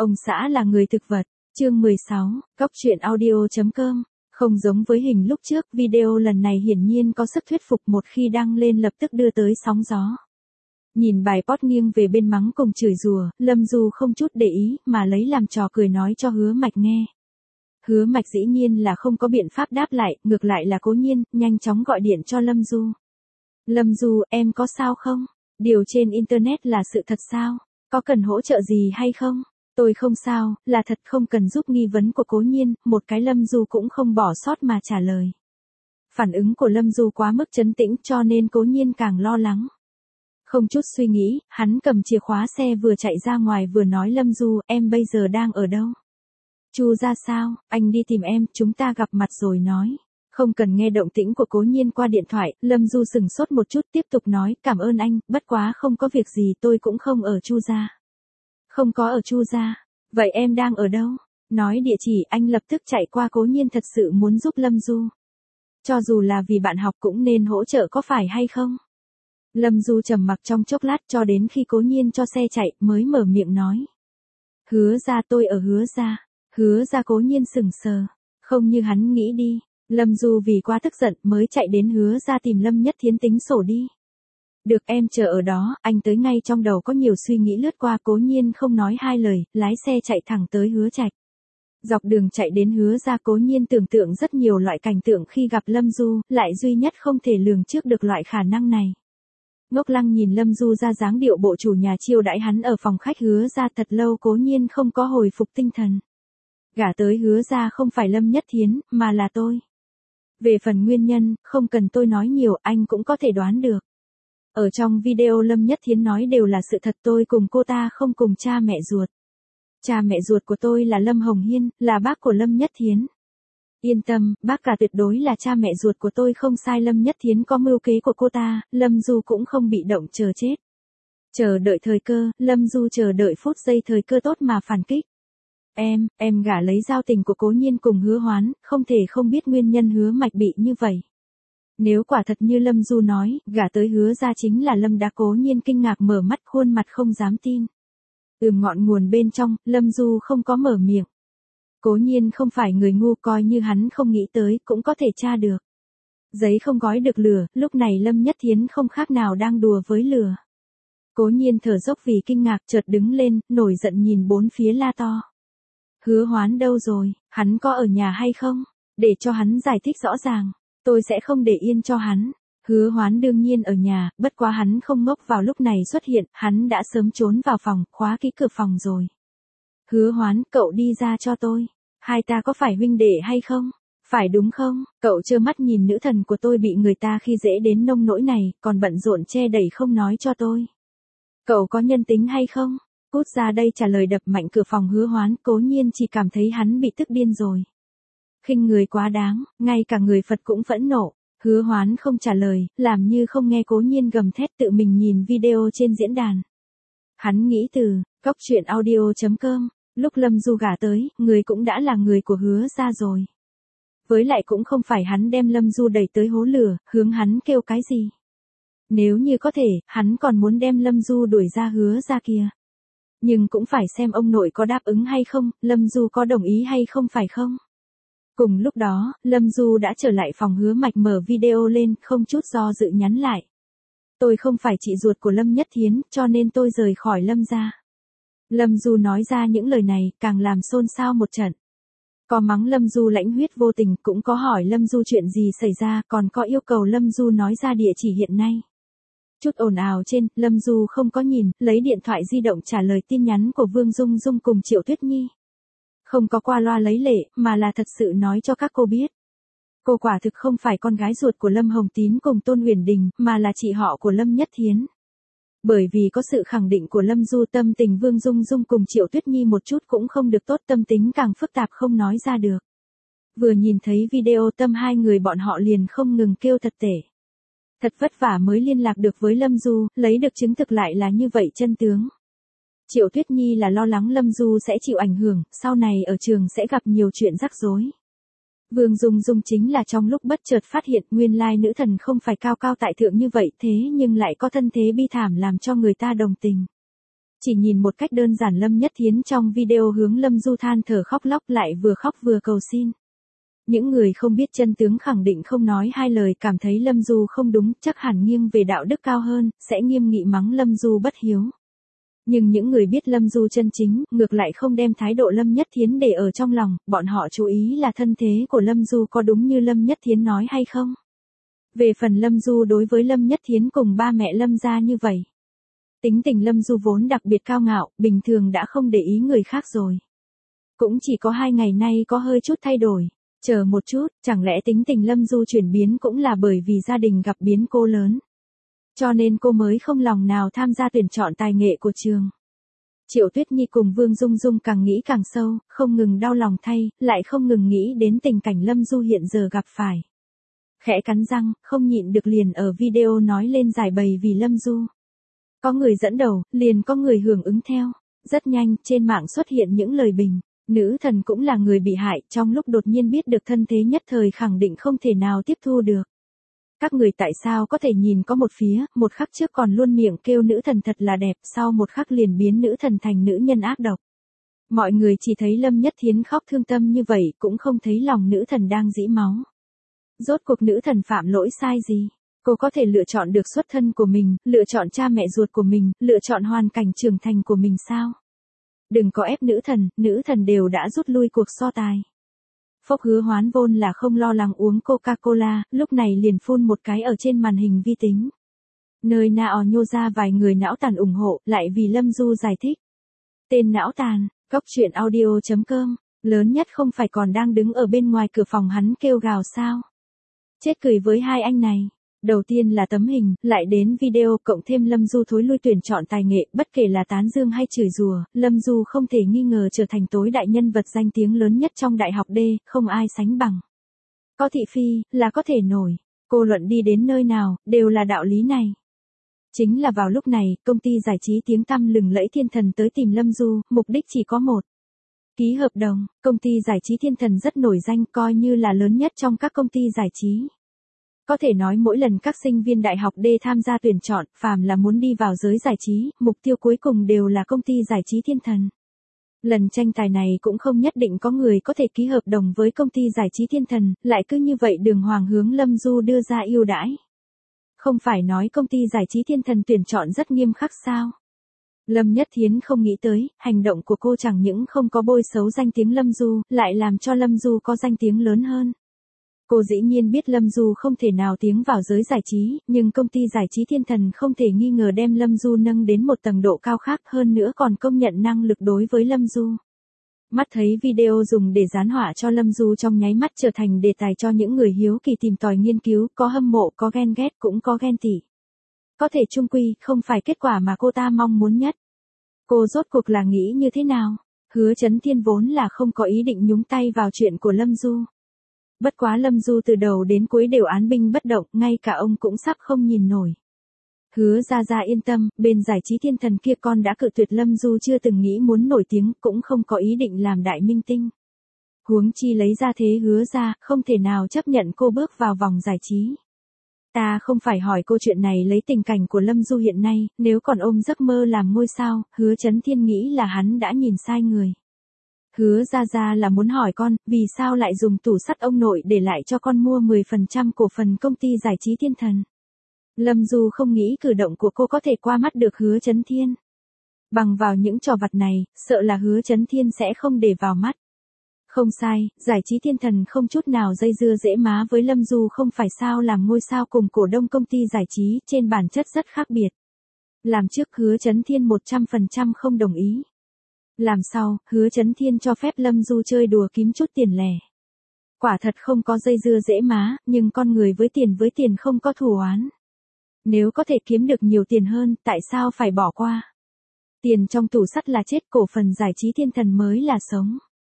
Ông xã là người thực vật. Chương 16, Cóc truyện audio.com. Không giống với hình lúc trước, video lần này hiển nhiên có sức thuyết phục, một khi đăng lên lập tức đưa tới sóng gió. Nhìn bài post nghiêng về bên mắng cùng chửi rủa, Lâm Du không chút để ý mà lấy làm trò cười nói cho Hứa Mạch nghe. Hứa Mạch dĩ nhiên là không có biện pháp đáp lại, ngược lại là Cố Nhiên nhanh chóng gọi điện cho Lâm Du. Lâm Du, em có sao không? Điều trên internet là sự thật sao? Có cần hỗ trợ gì hay không? Tôi không sao, là thật, không cần giúp. Nghi vấn của Cố Nhiên, một cái Lâm Du cũng không bỏ sót mà trả lời. Phản ứng của Lâm Du quá mức trấn tĩnh cho nên Cố Nhiên càng lo lắng. Không chút suy nghĩ, hắn cầm chìa khóa xe vừa chạy ra ngoài vừa nói Lâm Du, em bây giờ đang ở đâu? Chu ra sao, anh đi tìm em, chúng ta gặp mặt rồi nói. Không cần nghe động tĩnh của Cố Nhiên qua điện thoại, Lâm Du sững sốt một chút tiếp tục nói, cảm ơn anh, bất quá không có việc gì, tôi cũng không ở Chu gia. Không có ở Chu gia, vậy em đang ở đâu? Nói địa chỉ, anh lập tức chạy qua. Cố Nhiên thật sự muốn giúp Lâm Du. Cho dù là vì bạn học cũng nên hỗ trợ có phải hay không? Lâm Du trầm mặc trong chốc lát cho đến khi Cố Nhiên cho xe chạy mới mở miệng nói. Hứa ra, tôi ở Hứa ra. Hứa ra. Cố Nhiên sững sờ. Không như hắn nghĩ đi. Lâm Du vì quá tức giận mới chạy đến Hứa ra tìm Lâm Nhất Thiến tính sổ đi. Được, em chờ ở đó, anh tới ngay. Trong đầu có nhiều suy nghĩ lướt qua, Cố Nhiên không nói hai lời, lái xe chạy thẳng tới Hứa Trạch. Dọc đường chạy đến Hứa ra, Cố Nhiên tưởng tượng rất nhiều loại cảnh tượng khi gặp Lâm Du, lại duy nhất không thể lường trước được loại khả năng này. Ngốc lăng nhìn Lâm Du ra dáng điệu bộ chủ nhà chiêu đãi hắn ở phòng khách Hứa ra thật lâu, Cố Nhiên không có hồi phục tinh thần. Gả tới Hứa ra không phải Lâm Nhất Thiến, mà là tôi. Về phần nguyên nhân, không cần tôi nói nhiều, anh cũng có thể đoán được. Ở trong video Lâm Nhất Thiến nói đều là sự thật, tôi cùng cô ta không cùng cha mẹ ruột. Cha mẹ ruột của tôi là Lâm Hồng Hiên, là bác của Lâm Nhất Thiến. Yên tâm, bác cả tuyệt đối là cha mẹ ruột của tôi không sai. Lâm Nhất Thiến có mưu kế của cô ta, Lâm Du cũng không bị động chờ chết. Chờ đợi thời cơ, Lâm Du chờ đợi phút giây thời cơ tốt mà phản kích. Em gả lấy giao tình của Cố Nhiên cùng Hứa Hoán, không thể không biết nguyên nhân Hứa Mạch bị như vậy. Nếu quả thật như Lâm Du nói, gả tới Hứa ra chính là Lâm đã. Cố Nhiên kinh ngạc mở mắt, khuôn mặt không dám tin. Ngọn nguồn bên trong, Lâm Du không có mở miệng. Cố Nhiên không phải người ngu, coi như hắn không nghĩ tới, cũng có thể tra được. Giấy không gói được lửa, lúc này Lâm Nhất Thiến không khác nào đang đùa với lửa. Cố Nhiên thở dốc vì kinh ngạc, chợt đứng lên, nổi giận nhìn bốn phía la to. Hứa Hoán đâu rồi, hắn có ở nhà hay không? Để cho hắn giải thích rõ ràng, tôi sẽ không để yên cho hắn. Hứa Hoán đương nhiên ở nhà, bất quá hắn không ngốc vào lúc này xuất hiện, hắn đã sớm trốn vào phòng, khóa kỹ cửa phòng rồi. Hứa Hoán, cậu đi ra cho tôi. Hai ta có phải huynh đệ hay không? Phải đúng không? Cậu trơ mắt nhìn nữ thần của tôi bị người ta khi dễ đến nông nỗi này, còn bận rộn che đẩy không nói cho tôi. Cậu có nhân tính hay không? Cút ra đây. Trả lời đập mạnh cửa phòng Hứa Hoán. Cố Nhiên chỉ cảm thấy hắn bị tức điên rồi. Khinh người quá đáng, ngay cả người Phật cũng phẫn nộ. Hứa Hoán không trả lời, làm như không nghe Cố Nhiên gầm thét, tự mình nhìn video trên diễn đàn. Hắn nghĩ từ, Cóc truyện audio.com, lúc Lâm Du gả tới, người cũng đã là người của Hứa ra rồi. Với lại cũng không phải hắn đem Lâm Du đẩy tới hố lửa, hướng hắn kêu cái gì. Nếu như có thể, hắn còn muốn đem Lâm Du đuổi ra Hứa ra kia. Nhưng cũng phải xem ông nội có đáp ứng hay không, Lâm Du có đồng ý hay không, phải không? Cùng lúc đó, Lâm Du đã trở lại phòng Hứa Mạch, mở video lên, không chút do dự nhắn lại. Tôi không phải chị ruột của Lâm Nhất Thiến, cho nên tôi rời khỏi Lâm gia. Lâm Du nói ra những lời này, càng làm xôn xao một trận. Có mắng Lâm Du lãnh huyết vô tình, cũng có hỏi Lâm Du chuyện gì xảy ra, còn có yêu cầu Lâm Du nói ra địa chỉ hiện nay. Chút ồn ào trên, Lâm Du không có nhìn, lấy điện thoại di động trả lời tin nhắn của Vương Dung Dung cùng Triệu Tuyết Nhi. Không có qua loa lấy lệ, mà là thật sự nói cho các cô biết. Cô quả thực không phải con gái ruột của Lâm Hồng Tín cùng Tôn Huyền Đình, mà là chị họ của Lâm Nhất Thiến. Bởi vì có sự khẳng định của Lâm Du, tâm tình Vương Dung Dung cùng Triệu Tuyết Nhi một chút cũng không được tốt, tâm tính càng phức tạp không nói ra được. Vừa nhìn thấy video tâm hai người bọn họ liền không ngừng kêu thật tệ. Thật vất vả mới liên lạc được với Lâm Du, lấy được chứng thực lại là như vậy chân tướng. Triệu Tuyết Nhi là lo lắng Lâm Du sẽ chịu ảnh hưởng, sau này ở trường sẽ gặp nhiều chuyện rắc rối. Vương Dung Dung chính là trong lúc bất chợt phát hiện nguyên lai nữ thần không phải cao cao tại thượng như vậy, thế nhưng lại có thân thế bi thảm làm cho người ta đồng tình. Chỉ nhìn một cách đơn giản Lâm Nhất Thiến trong video hướng Lâm Du than thở khóc lóc lại vừa khóc vừa cầu xin. Những người không biết chân tướng khẳng định không nói hai lời, cảm thấy Lâm Du không đúng, chắc hẳn nghiêng về đạo đức cao hơn, sẽ nghiêm nghị mắng Lâm Du bất hiếu. Nhưng những người biết Lâm Du chân chính, ngược lại không đem thái độ Lâm Nhất Thiến để ở trong lòng, bọn họ chú ý là thân thế của Lâm Du có đúng như Lâm Nhất Thiến nói hay không. Về phần Lâm Du đối với Lâm Nhất Thiến cùng ba mẹ Lâm gia như vậy. Tính tình Lâm Du vốn đặc biệt cao ngạo, bình thường đã không để ý người khác rồi. Cũng chỉ có 2 ngày nay có hơi chút thay đổi. Chờ một chút, chẳng lẽ tính tình Lâm Du chuyển biến cũng là bởi vì gia đình gặp biến cố lớn. Cho nên cô mới không lòng nào tham gia tuyển chọn tài nghệ của trường. Triệu Tuyết Nhi cùng Vương Dung Dung càng nghĩ càng sâu, không ngừng đau lòng thay, lại không ngừng nghĩ đến tình cảnh Lâm Du hiện giờ gặp phải. Khẽ cắn răng, không nhịn được liền ở video nói lên giải bày vì Lâm Du. Có người dẫn đầu, liền có người hưởng ứng theo. Rất nhanh, trên mạng xuất hiện những lời bình. Nữ thần cũng là người bị hại, trong lúc đột nhiên biết được thân thế nhất thời khẳng định không thể nào tiếp thu được. Các người tại sao có thể nhìn có một phía, một khắc trước còn luôn miệng kêu nữ thần thật là đẹp, sau một khắc liền biến nữ thần thành nữ nhân ác độc. Mọi người chỉ thấy Lâm Nhất Thiến khóc thương tâm như vậy, cũng không thấy lòng nữ thần đang rỉ máu. Rốt cuộc nữ thần phạm lỗi sai gì? Cô có thể lựa chọn được xuất thân của mình, lựa chọn cha mẹ ruột của mình, lựa chọn hoàn cảnh trưởng thành của mình sao? Đừng có ép nữ thần đều đã rút lui cuộc so tài. Phốc Hứa Hoán vốn là không lo lắng uống Coca-Cola, lúc này liền phun một cái ở trên màn hình vi tính. Nơi nào nhô ra vài người não tàn ủng hộ, lại vì Lâm Du giải thích. Tên não tàn, góc chuyện audio.com, lớn nhất không phải còn đang đứng ở bên ngoài cửa phòng hắn kêu gào sao? Chết cười với hai anh này. Đầu tiên là tấm hình, lại đến video, cộng thêm Lâm Du thối lui tuyển chọn tài nghệ, bất kể là tán dương hay chửi rủa, Lâm Du không thể nghi ngờ trở thành tối đại nhân vật danh tiếng lớn nhất trong đại học D, không ai sánh bằng. Có thị phi, là có thể nổi. Cô luận đi đến nơi nào, đều là đạo lý này. Chính là vào lúc này, công ty giải trí tiếng tăm lừng lẫy Thiên Thần tới tìm Lâm Du, mục đích chỉ có một. Ký hợp đồng, công ty giải trí Thiên Thần rất nổi danh, coi như là lớn nhất trong các công ty giải trí. Có thể nói mỗi lần các sinh viên đại học D tham gia tuyển chọn, phàm là muốn đi vào giới giải trí, mục tiêu cuối cùng đều là công ty giải trí Thiên Thần. Lần tranh tài này cũng không nhất định có người có thể ký hợp đồng với công ty giải trí Thiên Thần, lại cứ như vậy đường hoàng hướng Lâm Du đưa ra ưu đãi. Không phải nói công ty giải trí Thiên Thần tuyển chọn rất nghiêm khắc sao? Lâm Nhất Thiến không nghĩ tới, hành động của cô chẳng những không có bôi xấu danh tiếng Lâm Du, lại làm cho Lâm Du có danh tiếng lớn hơn. Cô dĩ nhiên biết Lâm Du không thể nào tiến vào giới giải trí, nhưng công ty giải trí Thiên Thần không thể nghi ngờ đem Lâm Du nâng đến một tầng độ cao khác, hơn nữa còn công nhận năng lực đối với Lâm Du. Mắt thấy video dùng để dán họa cho Lâm Du trong nháy mắt trở thành đề tài cho những người hiếu kỳ tìm tòi nghiên cứu, có hâm mộ, có ghen ghét, cũng có ghen tị. Có thể chung quy, không phải kết quả mà cô ta mong muốn nhất. Cô rốt cuộc là nghĩ như thế nào? Hứa Chấn Thiên vốn là không có ý định nhúng tay vào chuyện của Lâm Du. Bất quá Lâm Du từ đầu đến cuối đều án binh bất động, ngay cả ông cũng sắp không nhìn nổi. Hứa ra yên tâm, bên giải trí Thiên Thần kia con đã cự tuyệt Lâm Du chưa từng nghĩ muốn nổi tiếng, cũng không có ý định làm đại minh tinh. Huống chi lấy ra thế Hứa ra, không thể nào chấp nhận cô bước vào vòng giải trí. Ta không phải hỏi cô chuyện này lấy tình cảnh của Lâm Du hiện nay, nếu còn ôm giấc mơ làm ngôi sao, Hứa Chấn Thiên nghĩ là hắn đã nhìn sai người. Hứa ra là muốn hỏi con, vì sao lại dùng tủ sắt ông nội để lại cho con mua 10% cổ phần công ty giải trí Thiên Thần. Lâm Du không nghĩ cử động của cô có thể qua mắt được Hứa Chấn Thiên. Bằng vào những trò vặt này, sợ là Hứa Chấn Thiên sẽ không để vào mắt. Không sai, giải trí Thiên Thần không chút nào dây dưa dễ má với Lâm Du, không phải sao làm ngôi sao cùng cổ đông công ty giải trí, trên bản chất rất khác biệt. Làm trước Hứa Chấn Thiên 100% không đồng ý. Làm sau, Hứa Chấn Thiên cho phép Lâm Du chơi đùa kiếm chút tiền lẻ. Quả thật không có dây dưa dễ má, nhưng con người với tiền không có thù oán. Nếu có thể kiếm được nhiều tiền hơn, tại sao phải bỏ qua? Tiền trong tủ sắt là chết, cổ phần giải trí Thiên Thần mới là sống.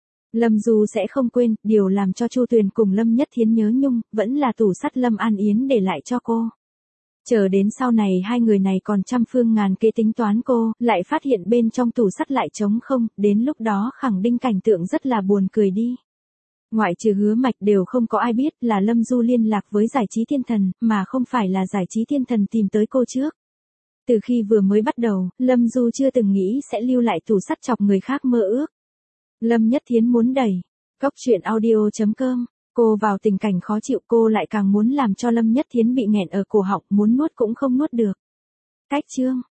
Lâm Du sẽ không quên, điều làm cho Chu Tuyền cùng Lâm Nhất Thiến nhớ nhung, vẫn là tủ sắt Lâm An Yến để lại cho cô. Chờ đến sau này hai người này còn trăm phương ngàn kế tính toán cô, lại phát hiện bên trong tủ sắt lại trống không, đến lúc đó khẳng định cảnh tượng rất là buồn cười đi. Ngoại trừ Hứa Mạch đều không có ai biết là Lâm Du liên lạc với giải trí Thiên Thần, mà không phải là giải trí Thiên Thần tìm tới cô trước. Từ khi vừa mới bắt đầu, Lâm Du chưa từng nghĩ sẽ lưu lại tủ sắt chọc người khác mơ ước. Lâm Nhất Thiến muốn đẩy. Cốc truyện audio.com. Cô vào tình cảnh khó chịu, cô lại càng muốn làm cho Lâm Nhất Thiến bị nghẹn ở cổ họng, muốn nuốt cũng không nuốt được. Cách chương.